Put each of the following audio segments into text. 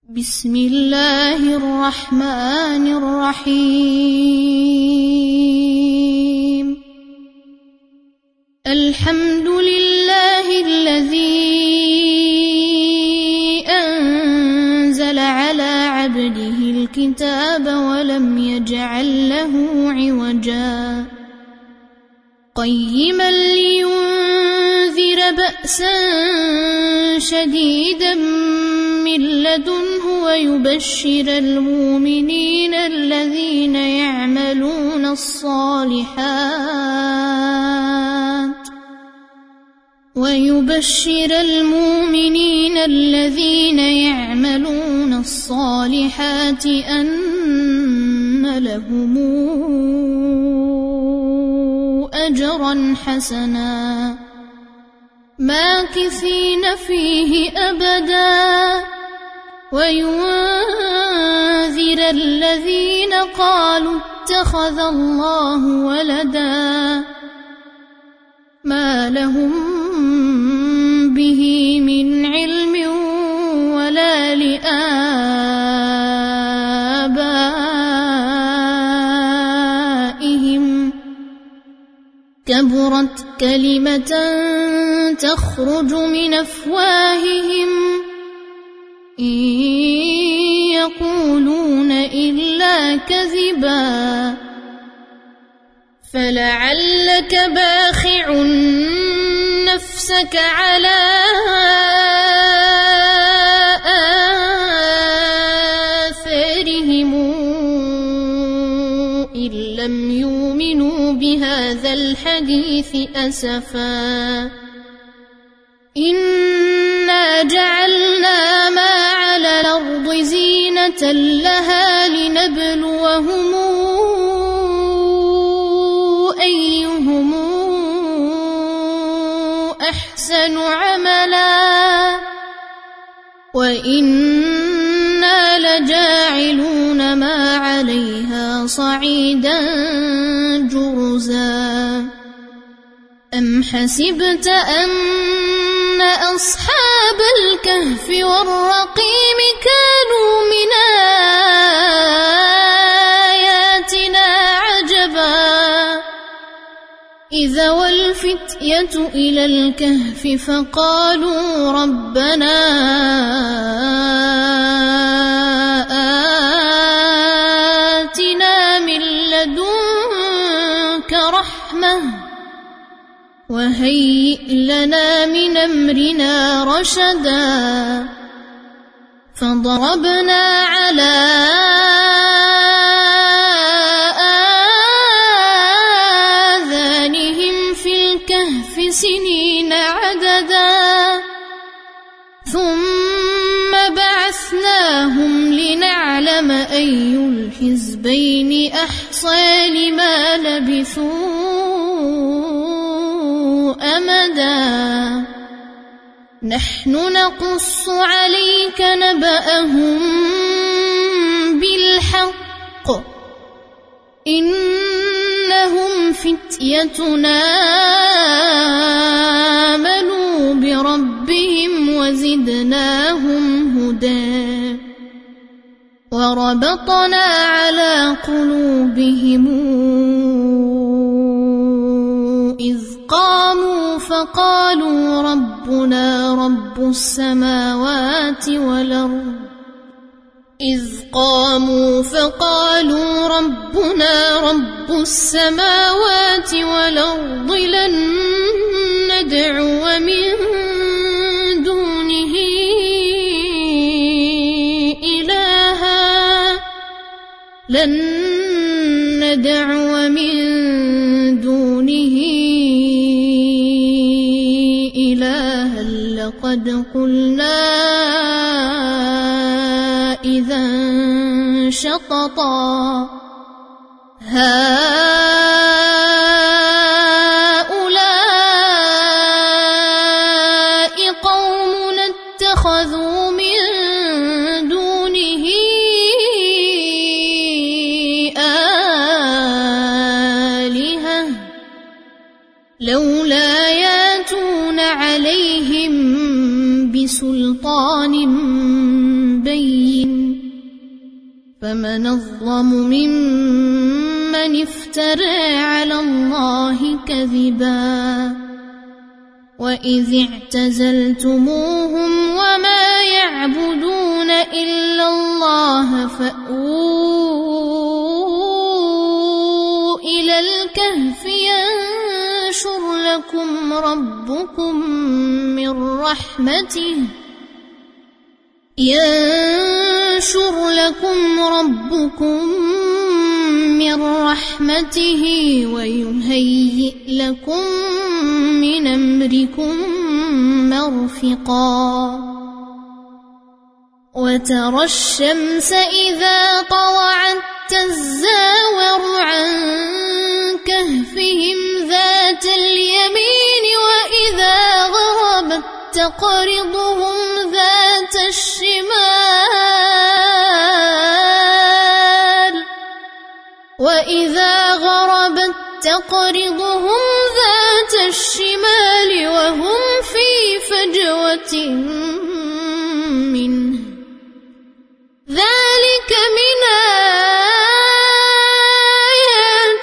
بسم الله الرحمن الرحيم. الحمد لله الذي أنزل على عبده الكتاب ولم يجعل له عوجا قيما لينذر بأسا شديدا من لدنه ويبشر المؤمنين الذين يعملون الصالحات أن لهم أجرا حسنا ماكثين فيه أبدا وينذر الذين قالوا اتخذ الله ولدا ما لهم به من علم ولا لآبائهم كبرت كلمة تخرج من أفواههم إن يقولون إلا كذبا فلعلك باخع نفسك على آثارهم إن لم يؤمنوا بهذا الحديث أسفا إنا جعلنا ما على الأرض زينة لها لنبلوهم أيهم أحسن عملا وإنا لجاعلون ما عليها صعيدا جرزا أم حسبت أن أصحاب الكهف والرقيم كانوا من آياتنا عجبا إذا والفتية إلى الكهف فقالوا ربنا آتنا من لدنك رحمة وهيئ لنا من أمرنا رشدا فضربنا على آذانهم في الكهف سنين عددا ثم بعثناهم لنعلم أي الحزبين أحصى لما لبثوا أمدا نحن نقص عليك نبأهم بالحق إنهم فتيتنا آمنوا بربهم وزدناهم هدى وربطنا على قلوبهم إذ قاموا فقالوا ربنا رب السماوات والأرض لن ندعو من دونه إلها لقد قلنا إذا شططا هؤلاء قومنا اتخذوا من دونه آلهة لولا ياتون عليهم بسلطان بين فمن أظلم ممن افترى على الله كذبا وإذ اعتزلتموهم وما يعبدون إلا الله فأووا إلى الكهف ينشر لكم ربكم من رحمته ويهيئ لكم من أمركم مرفقا وترى الشمس إذا طلعت تزاور عن كهفهم ذات اليمين وإذا غربت تقرضهم ذات الشمال وهم في فجوة منه ذلك من آيات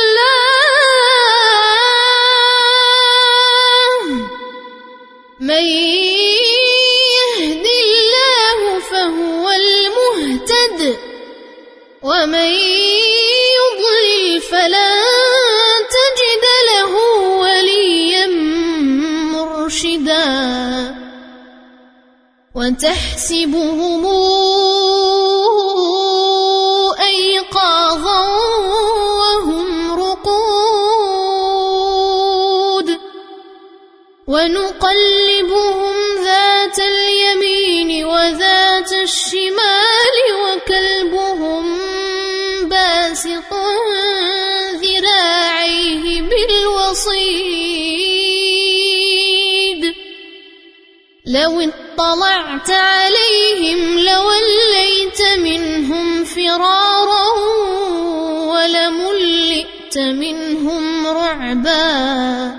الله من يهد الله فهو المهتد ومن يضلل فلن تجد له وليا مرشدا وتحسبهم أيقاظا وهم رقود ونقلبهم ذات اليمين وذات الشمال وكلبهم باسط ذراعيه بالوصيد لو اطلعت عليهم لوليت منهم فرارا ولملئت منهم رعبا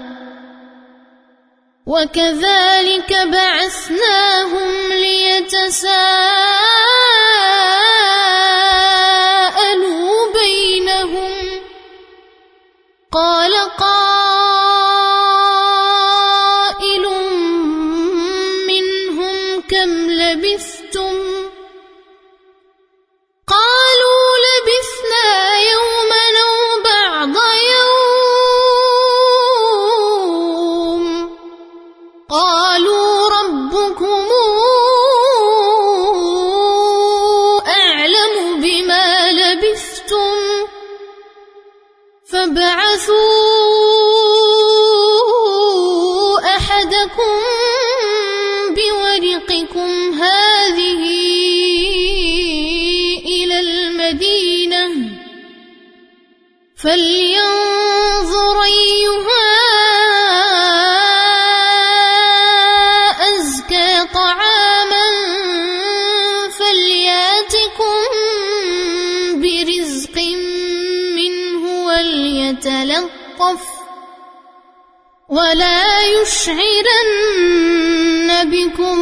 وكذلك بعثناهم ليتساءلوا بينهم قال قائل منهم كم لبثتم قالوا لبثنا يوما أو بعض يوم قالوا ربكم أعلم بما لبثتم فابعثوا أحدكم بورقكم هذه إلى المدينة فلينظر أيها أزكى طعاما فلياتكم برزق منه وليتلطف ولا يشعرن بكم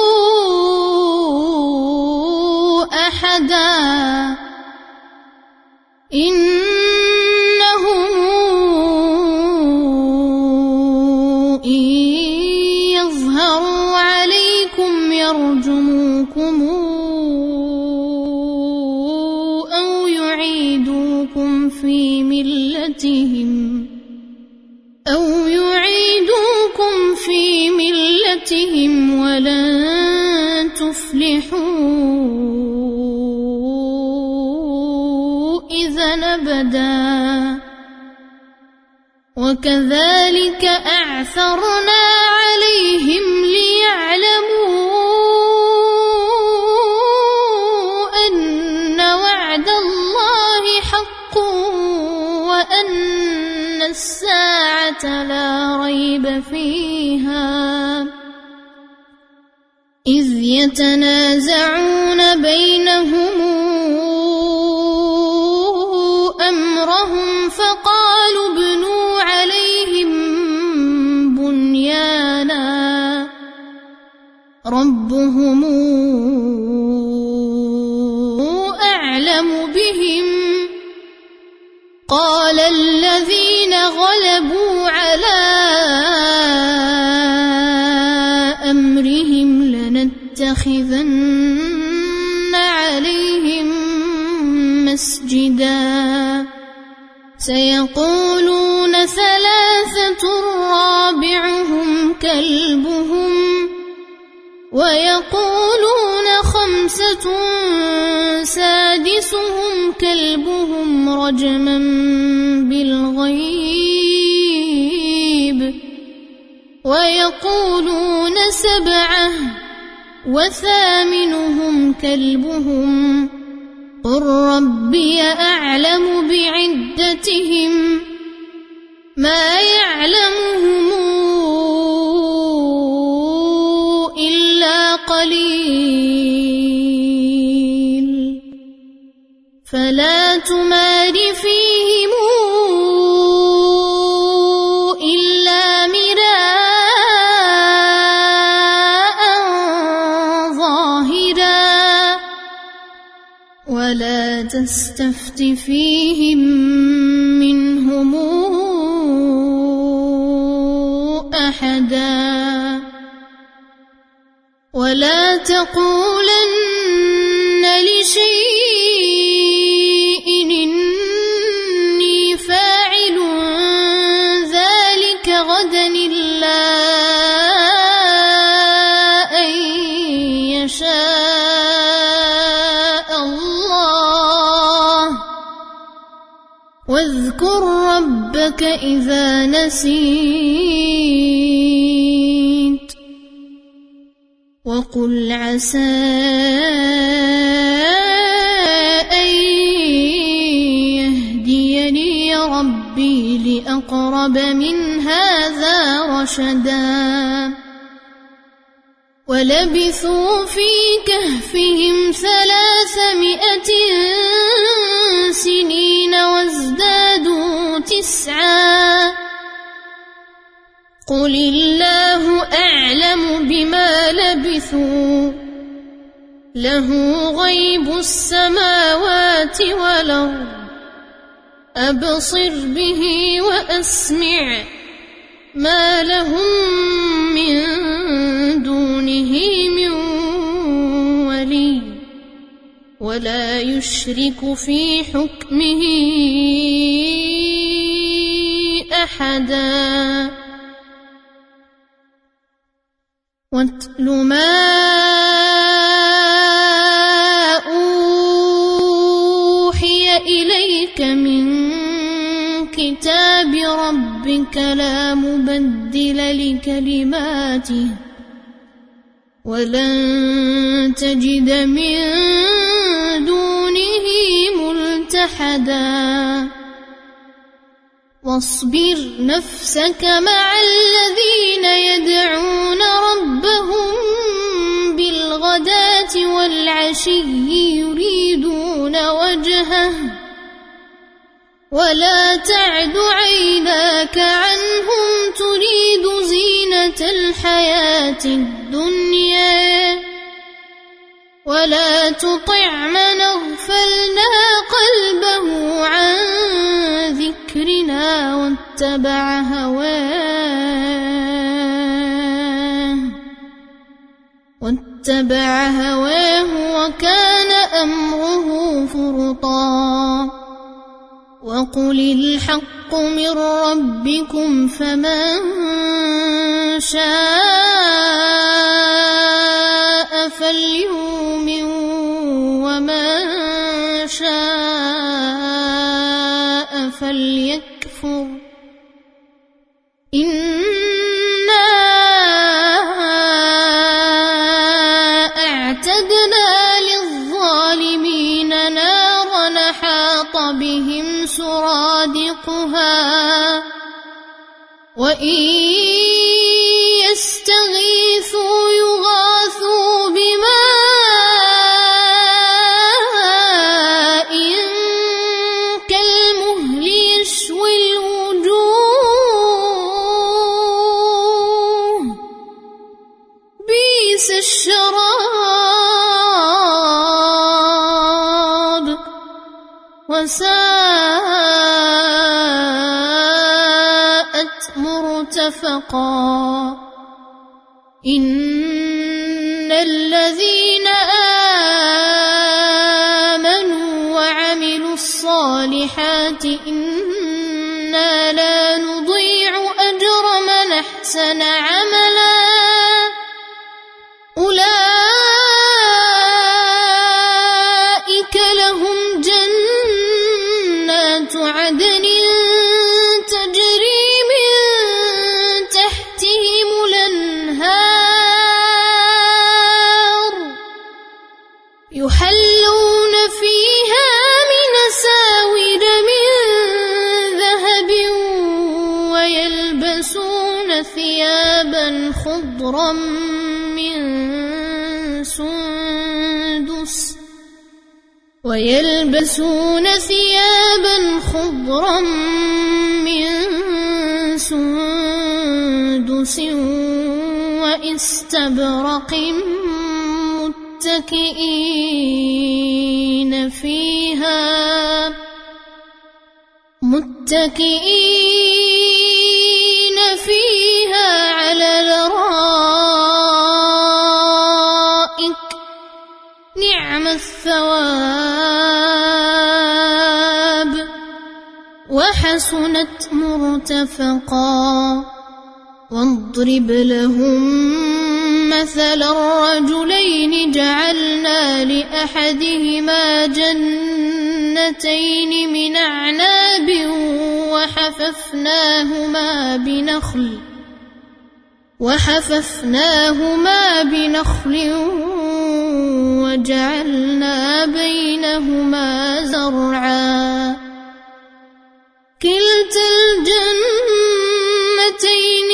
أحدا إنهم إن يظهروا عليكم يرجموكم أو يعيدوكم في ملتهم ولن تفلحوا إذا أبدا وكذلك أعثرنا عليهم ليعلموا أن وعد الله حق وأن الساعة لا ريب فيها إذ يتنازعون بينهم أمرهم فقالوا ابنوا عليهم بنيانا ربهم أعلم بهم قال الذين غلبوا على أمرهم لنتخذن عليهم مسجدا سيقولون ثلاثة رابعهم كلبهم ويقولون خمسة سادسهم كلبهم رجما بالغيب ويقولون سبعة وثامنهم كلبهم قل ربي أعلم بعدتهم ما يعلمهم إلا قليل فلا تمار فيهم إلا مراء ظاهرا ولا تستفت فيهم منهم أحدا ولا تقولن لشيء إني فاعل ذلك غدا إلا أن يشاء الله واذكر ربك إذا نسيت وقل عسى أن يهديني ربي لأقرب من هذا رشدا ولبثوا في كهفهم 300 سنين وازدادوا 9 قل الله أعلم بما لبثوا له غيب السماوات والأرض أبصر به وأسمع ما لهم من دونه من ولي ولا يشرك في حكمه أحدا واتل ما أوحي إليك من كتاب ربك لا مبدل لكلماته ولن تجد من دونه ملتحدا واصبر نفسك مع الذين يدعون ربهم بالغداة والعشي يريدون وجهه ولا تعد عيناك عنهم تريد زينة الحياة الدنيا ولا تطع من أغفلنا قلبه عن ذكرنا واتبع هواه وكان أمره فرطا وقل الحق من ربكم فمن شاء فليؤمن ومن شاء فليكفر إنا أعتدنا للظالمين نارا حاط بهم سرادقها وإن يستغيثوا يغاثوا بماء كالمهل يشوي الوجوه بئس الشراب وساءت مرتفقا إن الذين آمنوا وعملوا الصالحات إنا لا نضيع أجر من أحسن عملا أولئك لهم جنات عدن تجري من تحتهم الأنهار يحلون فيها من أساور من ذهب ويلبسون ثيابا خضرا من سندس واستبرق متكئين فيها على الأرائك نعم الثواب وحسنت مرتفقا واضرب لهم مثل الرجلين جعلنا لأحدهما جنتين من أعناب وحففناهما بنخل وجعلنا بينهما زرعا كلتا الجنتين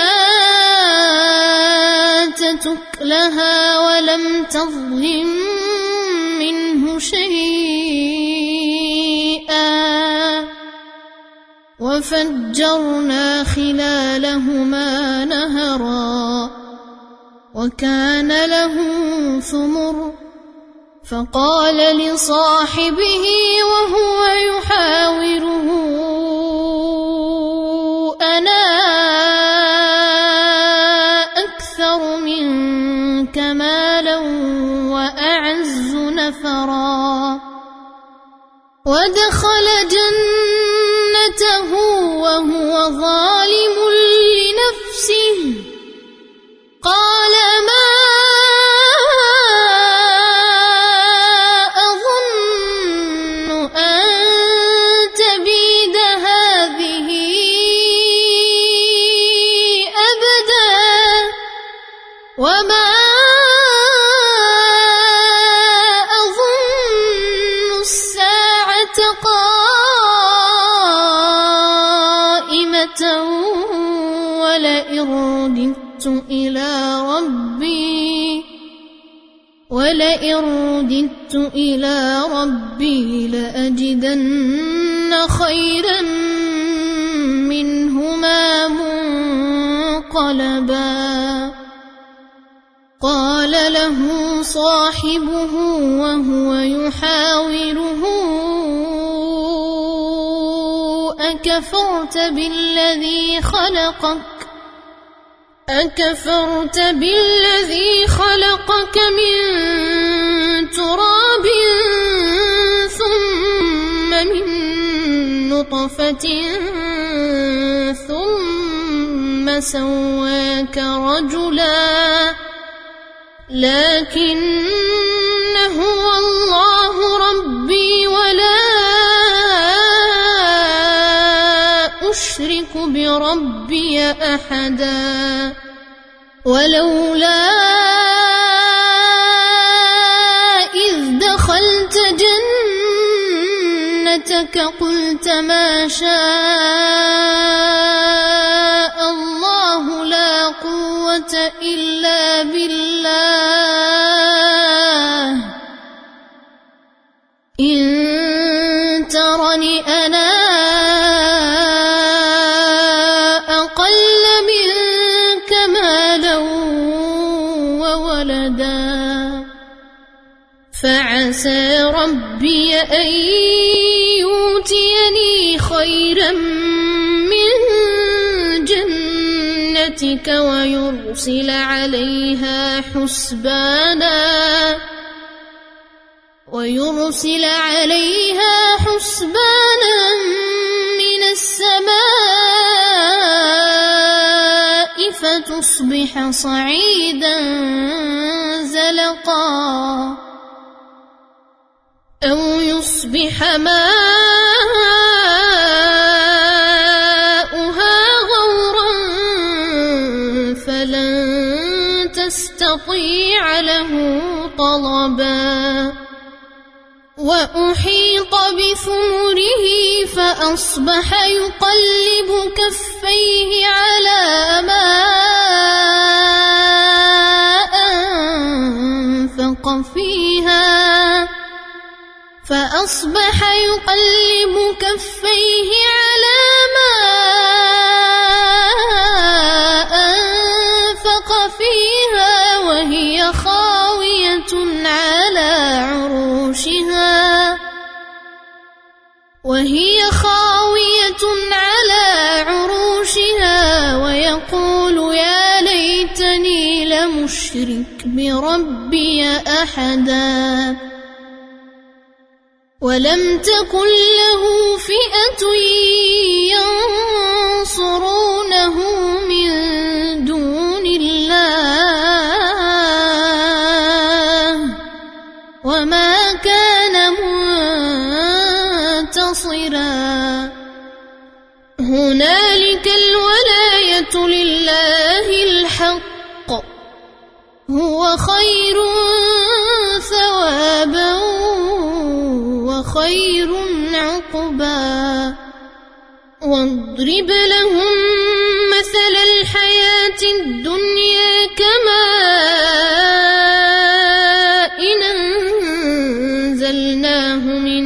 آتت أكلها ولم تظلم منه شيئا وفجرنا خلالهما نهرا وكان له ثمر فقال لصاحبه وهو يحاوره أنا أكثر منك مالا وأعز نفرا ودخل جنته وهو ظالم لنفسه قال ما أظن أن تبيد هذه أبدا وما أظن الساعة قائمة ولئن رددت إلى ربي لأجدن خيرا منهما منقلبا قال له صاحبه وهو يحاوره أكفرت بالذي خلقك من تراب ثم من نطفة ثم سواك رجلا لكن هو الله ربي ولا أشرك بربي أحدا ولولا إذ دخلت جنتك قلت ما شاء الله لا قوة إلا بالله إن ترني أنا أقل منك مالا وولدا عسى ربي أن يؤتيني خيرا من جنتك ويرسل عليها حسبانا من السماء فتصبح صعيدا زلقا أو يصبح ماؤها غورا فلن تستطيع له طلبا وأحيط بثمره فأصبح يقلب كفيه على ما أنفق فيها وهي خاوية على عروشها ويقول يا ليتني لم أشرك بربي أحدا ولم تكن له فئة ينصرونه من دون الله وما كان منتصرا هنالك الولاية لله الحق هو خير ثوابا وخير عقبا واضرب لهم مثل الحياة الدنيا كماء أنزلناه من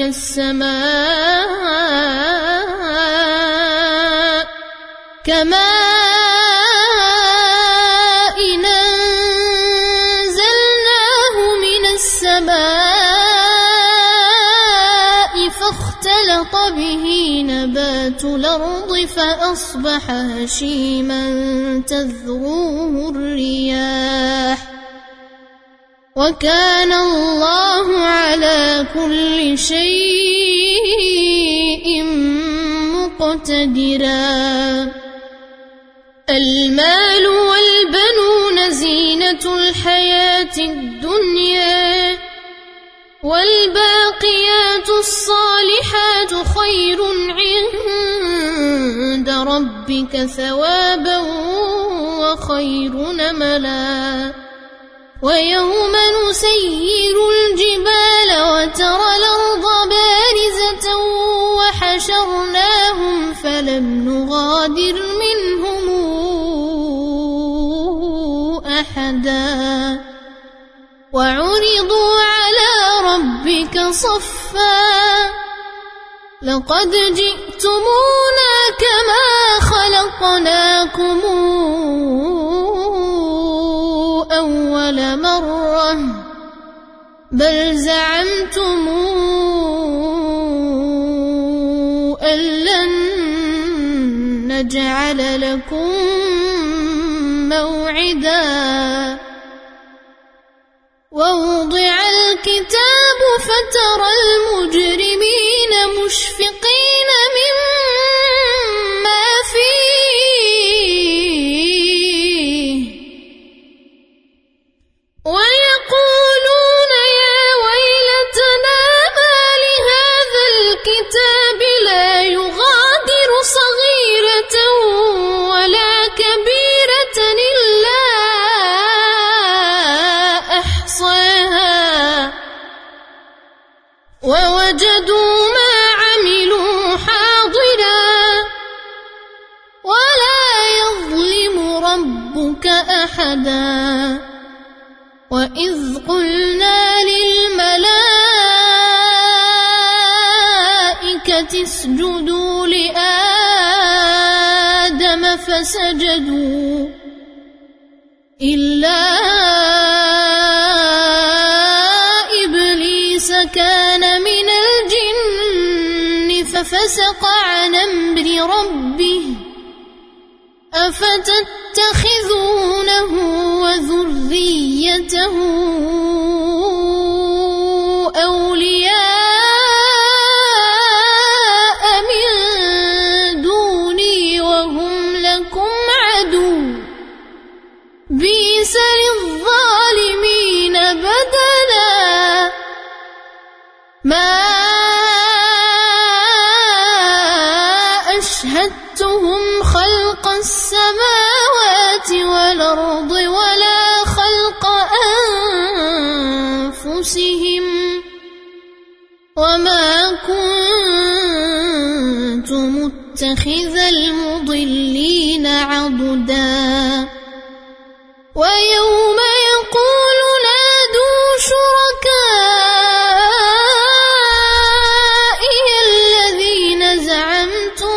السماء فاختلط به نبات الأرض فأصبح هشيما تذروه الرياح وكان الله على كل شيء مقتدرا المال والبنون زينة الحياة الدنيا والباقيات الصالحات خير عند ربك ثوابا وخير نملا ويوم نسير الجبال وترى الأرض بارزة وحشرناهم فلم نغادر منهم أحدا وعرضوا على ربك صفا لقد جئتمونا كما خلقناكم أول مرة بل زعمتم أن لن نجعل لكم موعدا ووضع الكتاب فترى المجرمين مشفقين مما فيه ويقولون يا ويلتنا ما لهذا الكتاب لا يغادر صغيرة ولا كبيرة إلا أحصاها ووجدوا ما عملوا حاضرا ولا يظلم ربك أحدا وإذ قلنا للملائكة اسجدوا لآدم فسجدوا إلا إبليس إبليس كان من الجن ففسق عن أمر ربه أفتتخذونه وذريته أولياء من دوني وهم لكم عدو بئس للظالمين بدلا ما أشهدتهم خلق السماوات والأرض ولا خلق أنفسهم وما كنت متخذ المضلين عضدا ويوم يقول نادوا شركائي الذين زعمتم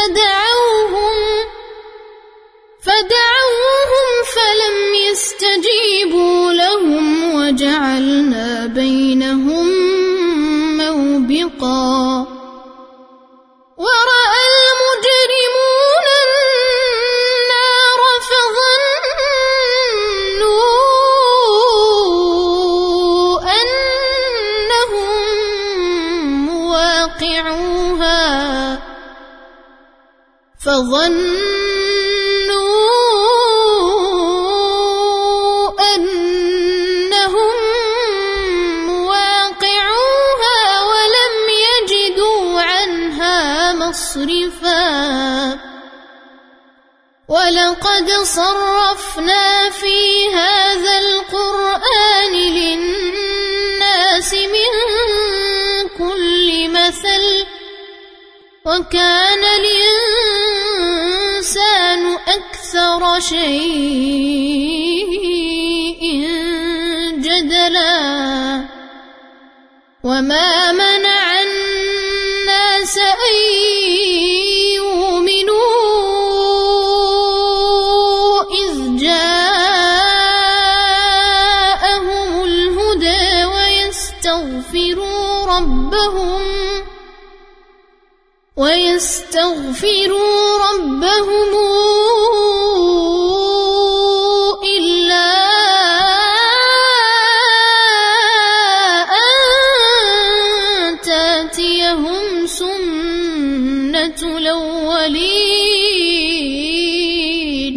فدعوهم فلم يستجيبوا لهم وجعلنا بينهم موبقا ورأى المجرمون النار فظنوا أنهم مواقعوها ولم يجدوا عنها مصرفا ولقد صرفنا في هذا القرآن للناس من كل مثل وكان الإنسان أكثر شيء جدلا وما منع الناس أن يؤمنوا إذ جاءهم الهدى ويستغفروا ربهم إلا أن تأتيهم سنة الأولين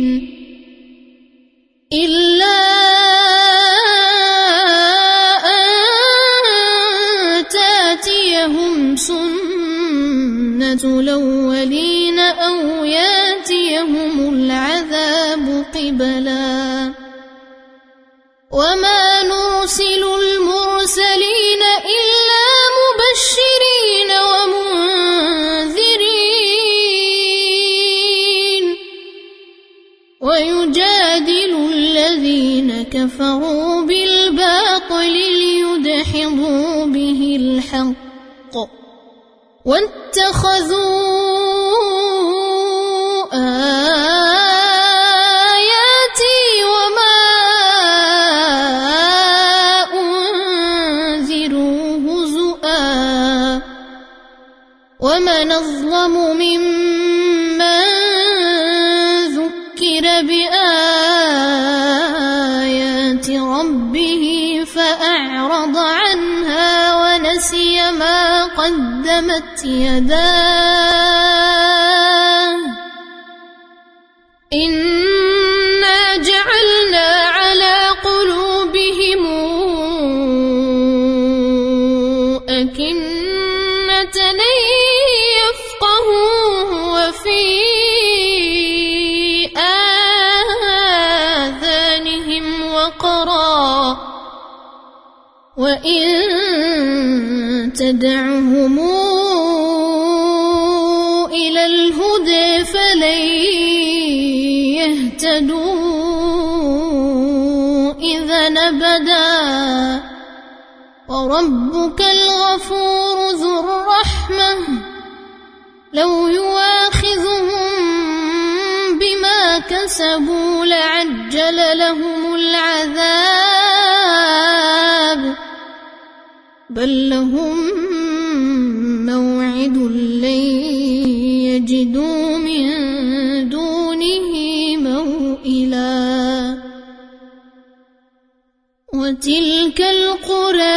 أو ياتيهم العذاب قبلا وما نرسل المرسلين إلا مبشرين ومنذرين ويجادل الذين كفروا بالباطل ليدحضوا به الحق واتخذوا آياتي وما أنذروا هزؤا ومن أظلم ممن ذكر بآيات ربه فأعرض عنها ونسي ما قدمت يداه إنا جعلنا على قلوبهم أكنة أن يفقهوه وفي آذانهم وقرا وإن تدعهم إلى الهدى فلن يهتدوا إذا أبدا وربك الغفور ذو الرحمة لو يواخذهم بما كسبوا لعجل لهم العذاب بل لهم موعد لن يجدوا من دونه موئلا وتلك القرى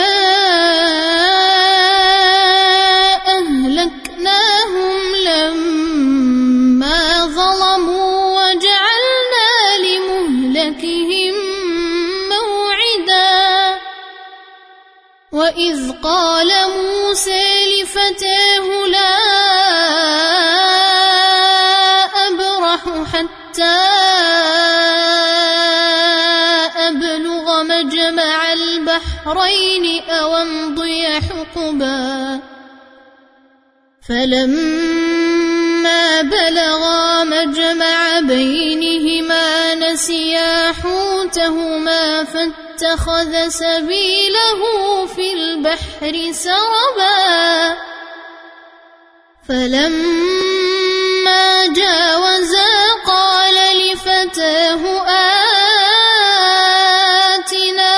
أهلكناهم لما ظلموا وجعلنا لمهلكهم موعدا وإذ قال موسى لفتاه لا أبرح حتى أبلغ مجمع البحرين أو أمضي حقبا فلما بلغا مجمع بينهما نسيا حوتهما فاتخذ سبيله في البحر سربا فلما جاوزا قال لفتاه آتنا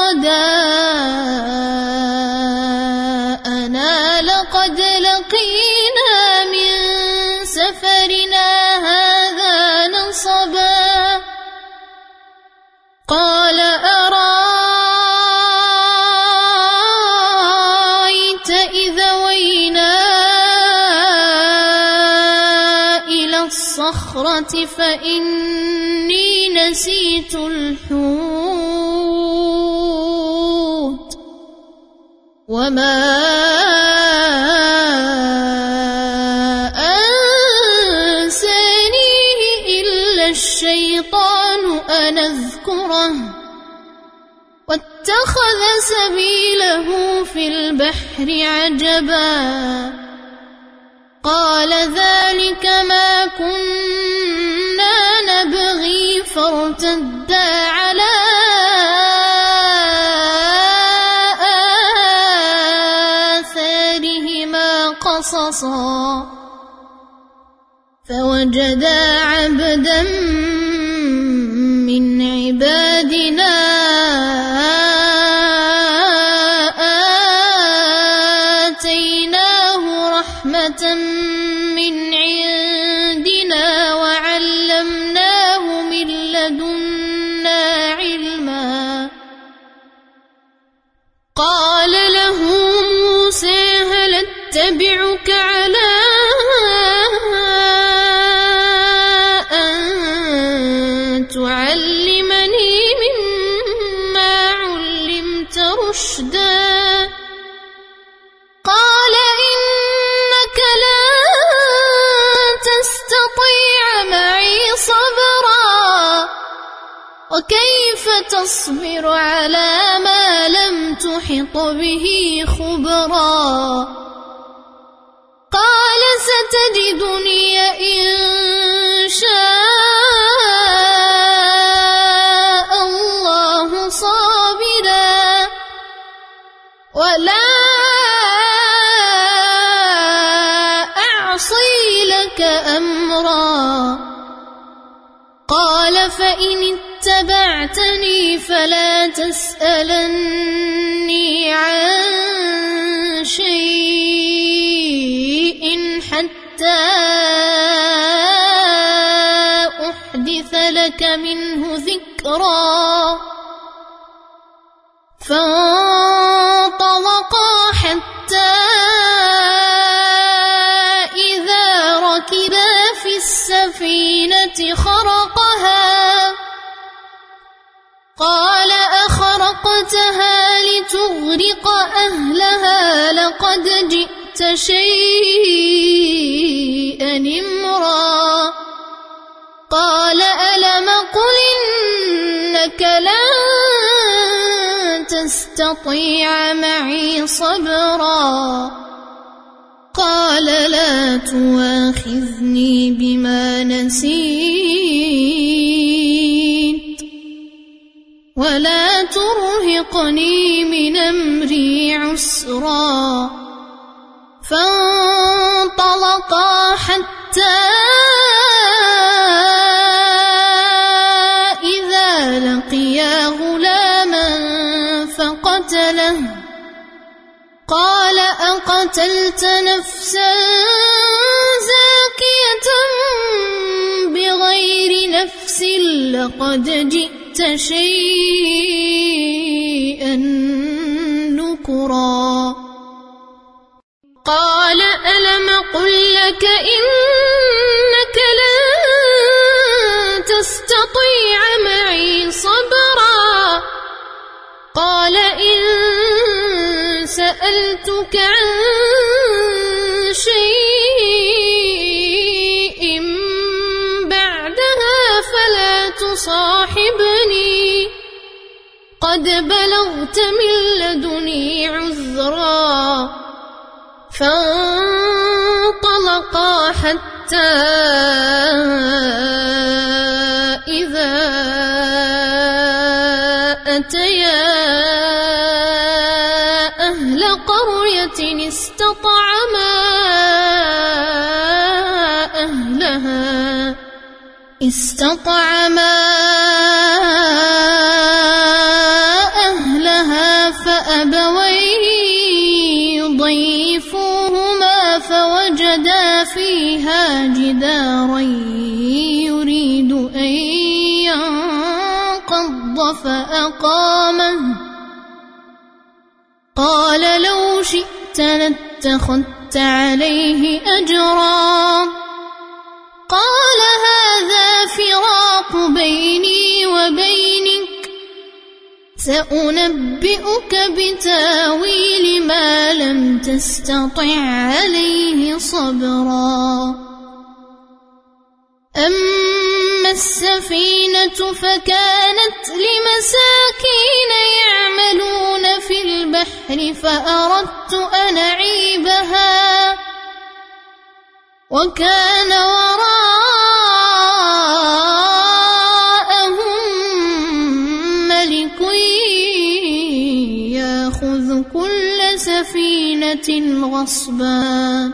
غداءنا لقد لقينا من سفرنا هذا نصبا قال أرأيت إذا وينا إلى الصخرة فإني نسيت الحوت وما أنسانيه إلا الشيطان أن أذكره واتخذ سبيله في البحر عجبا قال ذلك ما كنا نبغي فارتدا على آثارهما قصصا فوجدا عبدا من عبادنا آتيناه رحمة من عندنا وعلمناه من لدنا علما قال له موسى هل اتبعك على أن تعلمني مما علمت رشدا قال إنك لن تستطيع معي صبرا وكيف تصبر على ما لم تحط به خبرا قال ستجدني إن شاء الله صابرا ولا أعصي لك أمرا قال فإن اتبعتني فلا تسألني عن شيء حتى أحدث لك منه ذكرا فانطلقا حتى إذا ركبا في السفينة خرقها قال أخرقتها لتغرق أهلها لقد جئت شيئا إمرا قال ألم قل إنك لن تستطيع معي صبرا قال لا تؤاخذني بما نسيت ولا ترهقني من أمري عسرا فانطلقا حتى إذا لقيا غلاما فقتله أقتلت نفسا زاكية بغير نفس لقد جئت شيئا نكرا قال ألم قل لك إنك لن تستطيع معي صبرا قال إن سألتك عن شيء بعدها فلا تصاحبني قد بلغت من لدني عذرا فانطلقا حتى إذا أتيا أهل قرية استطعما أهلها فأبوا يضيفوهما فوجدا فيها جدارا يريد أن ينقض فأقامه قال لو شئت لاتخذت عليه أجرا قال هذا فراق بيني وبينك سأنبئك بتاويل ما لم تستطع عليه صبرا أما السفينة فكانت لمساكين يعملون في البحر فأردت أن أعيبها وكان وراءهم ملك يأخذ كل سفينة غصبا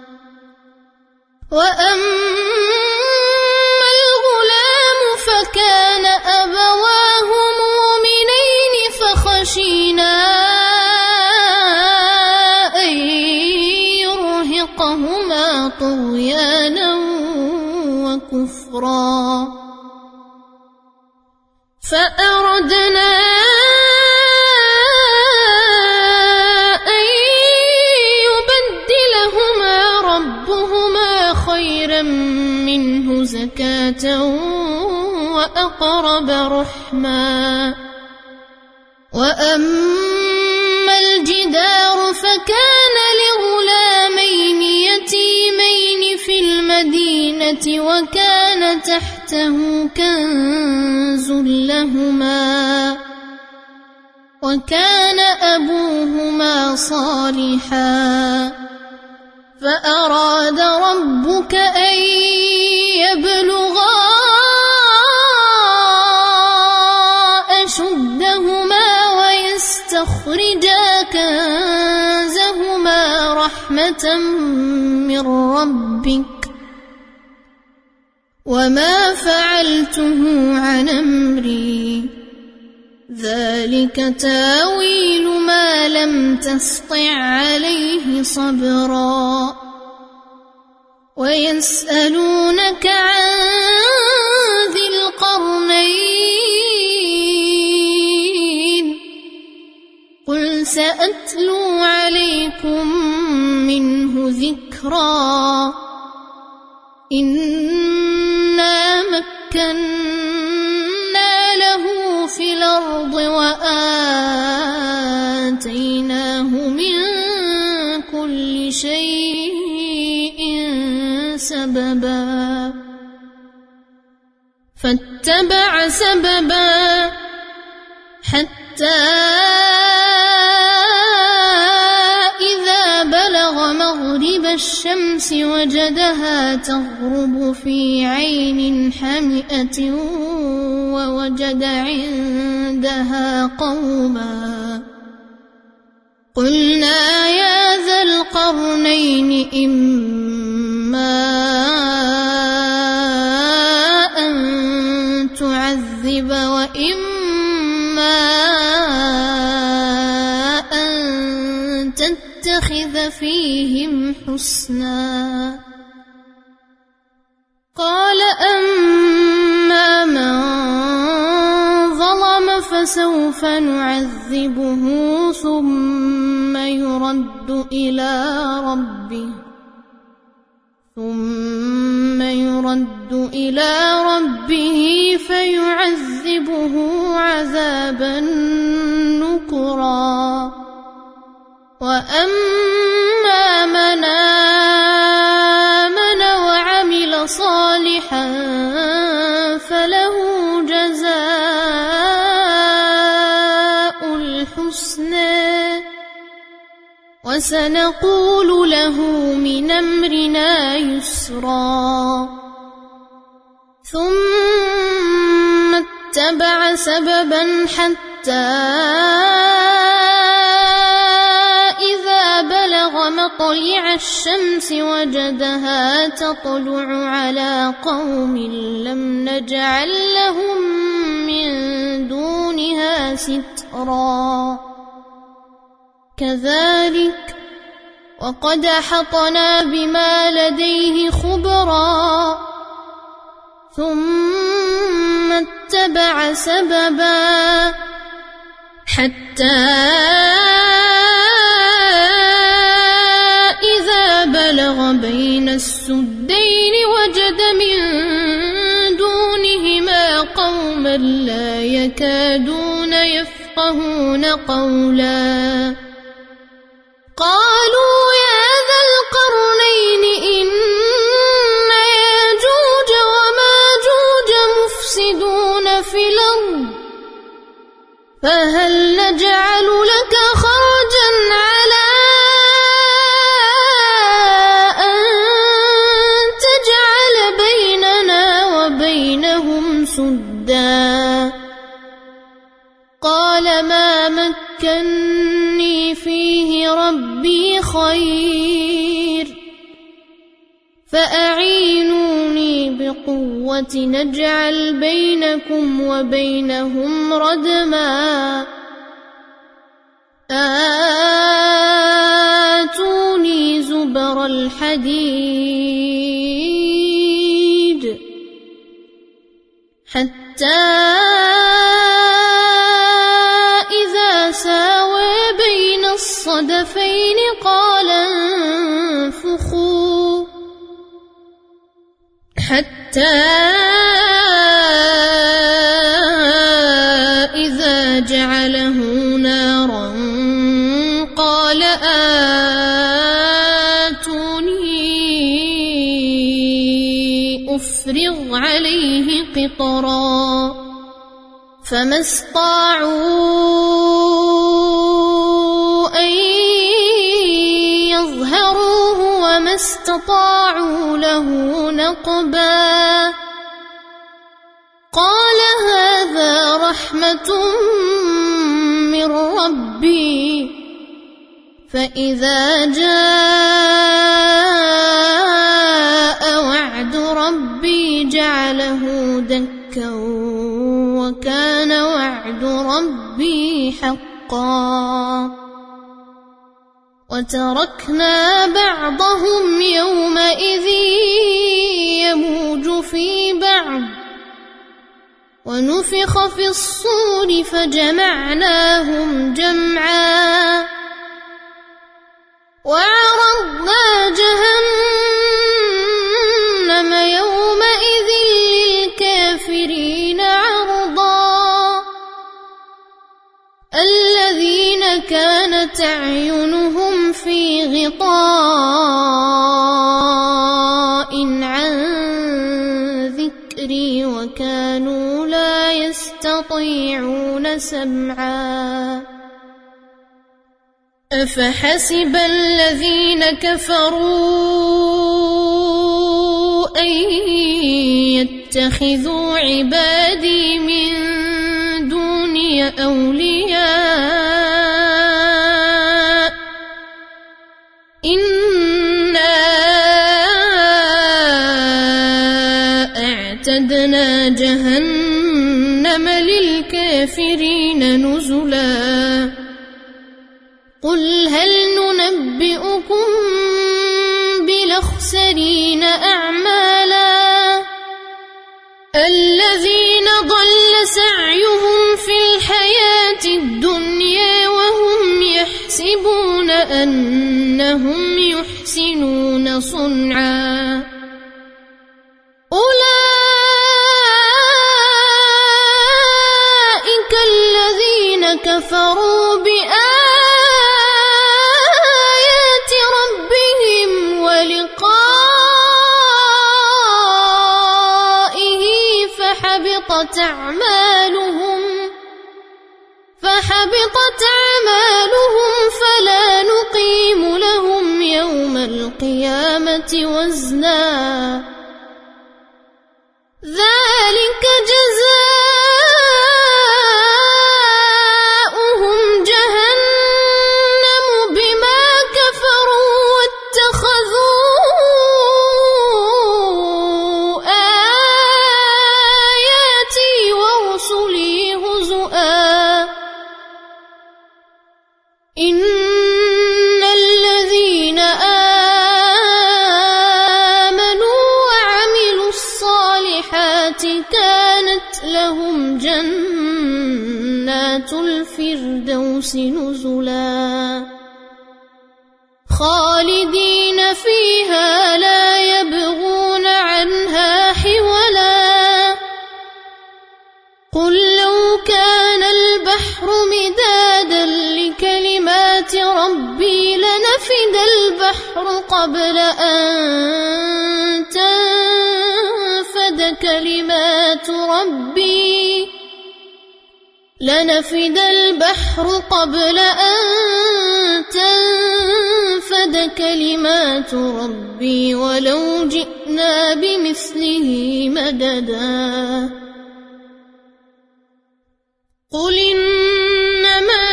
وأما الغلام فكان أبواه مؤمنين فخشينا أن يرهقهما طغيانا وكفرا فأردنا أن يبدلهما ربهما خيرا منه زكاة وأقرب رحما وأما الجدار فكان لغلامين يتيمين في المدينة وكان تحته كنز لهما وكان أبوهما صالحا فأراد ربك أن يبلغا أشدهما ويستخرجا كنزهما رحمة من ربك وما فعلته عن أمري ذلك تاويل ما لم تسطع عليه صبرا ويسألونك عن ذي القرنين قل سأتلو عليكم منه ذكرا إنا مكنا له في الأرض وآتيناه من كل شيء سببا فاتبع سببا حتى إذا بلغ مغرب الشمس وجدها تغرب في عين حمئة ووجد عندها قوما قلنا يا ذا القرنين إما أن تعذب وإما أن تتخذ نتخذ فيهم حسنا. قال أما من ظلم فسوف نعذبه ثم يرد إلى ربه فيعذبه عذابا نكرا. وأما من آمن وعمل صالحا فله جزاء الحسنى وسنقول له من أمرنا يسرا. ثم اتبع سببا حتى إذا بلغ مطلع الشمس وجدها تطلع على قوم لم نجعل لهم من دونها سترا. كذلك وقد أحطنا بما لديه خبرا. ثم اتبع سببا حتى إذا بلغ بين السدين وجد من دونهما قوما لا يكادون يفقهون قولا. قالوا يا ذا القرنين إن ياجوج وماجوج مفسدون في الأرض فهل نجعل لك خرجا على أن تجعل بيننا وبينهم سدا. قال ما مكني فيه ربي خير فأعينوني بقوة نجعل بينكم وبينهم ردما. آتوني زبر الحديد حتى إذا ساوى بين الصدفين قال انفخوا حتى إذا جعله نارا قال آتوني أفرغ عليه قطرا. فما استطاعوا أن يظهروه وما استطاعوا له نقبا. قال هذا رحمة من ربي فإذا جاء وعد ربي جعله دكا وكان وعد ربي حقا. وتركنا بعضهم يومئذ يموج في بعض ونفخ في الصور فجمعناهم جمعا. وعرضنا جهنم يومئذ للكافرين عرضا. الذين كانت أعينهم في غطاء عن ذكري وكانوا لا يستطيعون سمعا. أفحسب الذين كفروا أن يتخذوا عبادي من دوني أولياء إنا أعتدنا جهنم للكافرين نزلا. قل هل ننبئكم يحسبون أنهم يحسنون صنعا أولئك الذين كفروا بآيات ربهم ولقائه فحبطت أعمالهم فلا نقيم لهم يوم القيامة وزنا ذلك جزاؤهم جهنم بما كفروا واتخذوا آياتي ورسلي هزؤا إن الذين آمنوا وعملوا الصالحات كانت لهم جنات الفردوس نزلا خالدين فيها لا يبغون عنها حولا قل لو كان البحر مدادا لكلمات ربي لنفد البحر قبل أن تنفد كلمات ربي ولو جئنا بمثله مددا قل إنما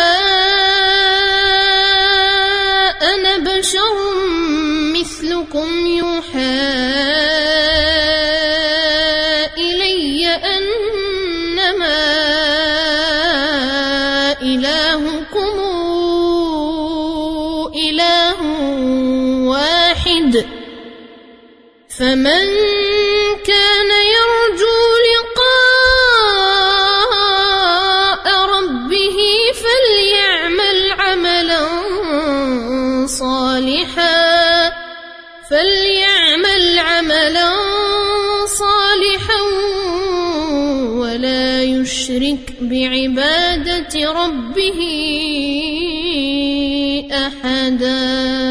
أنا بشر مثلكم يوحى إلي أنما إلهكم إله واحد فمن كان يرجو لقاء ربه فليعمل عملا صالحا ولا يشرك بعبادة ربه أحدا.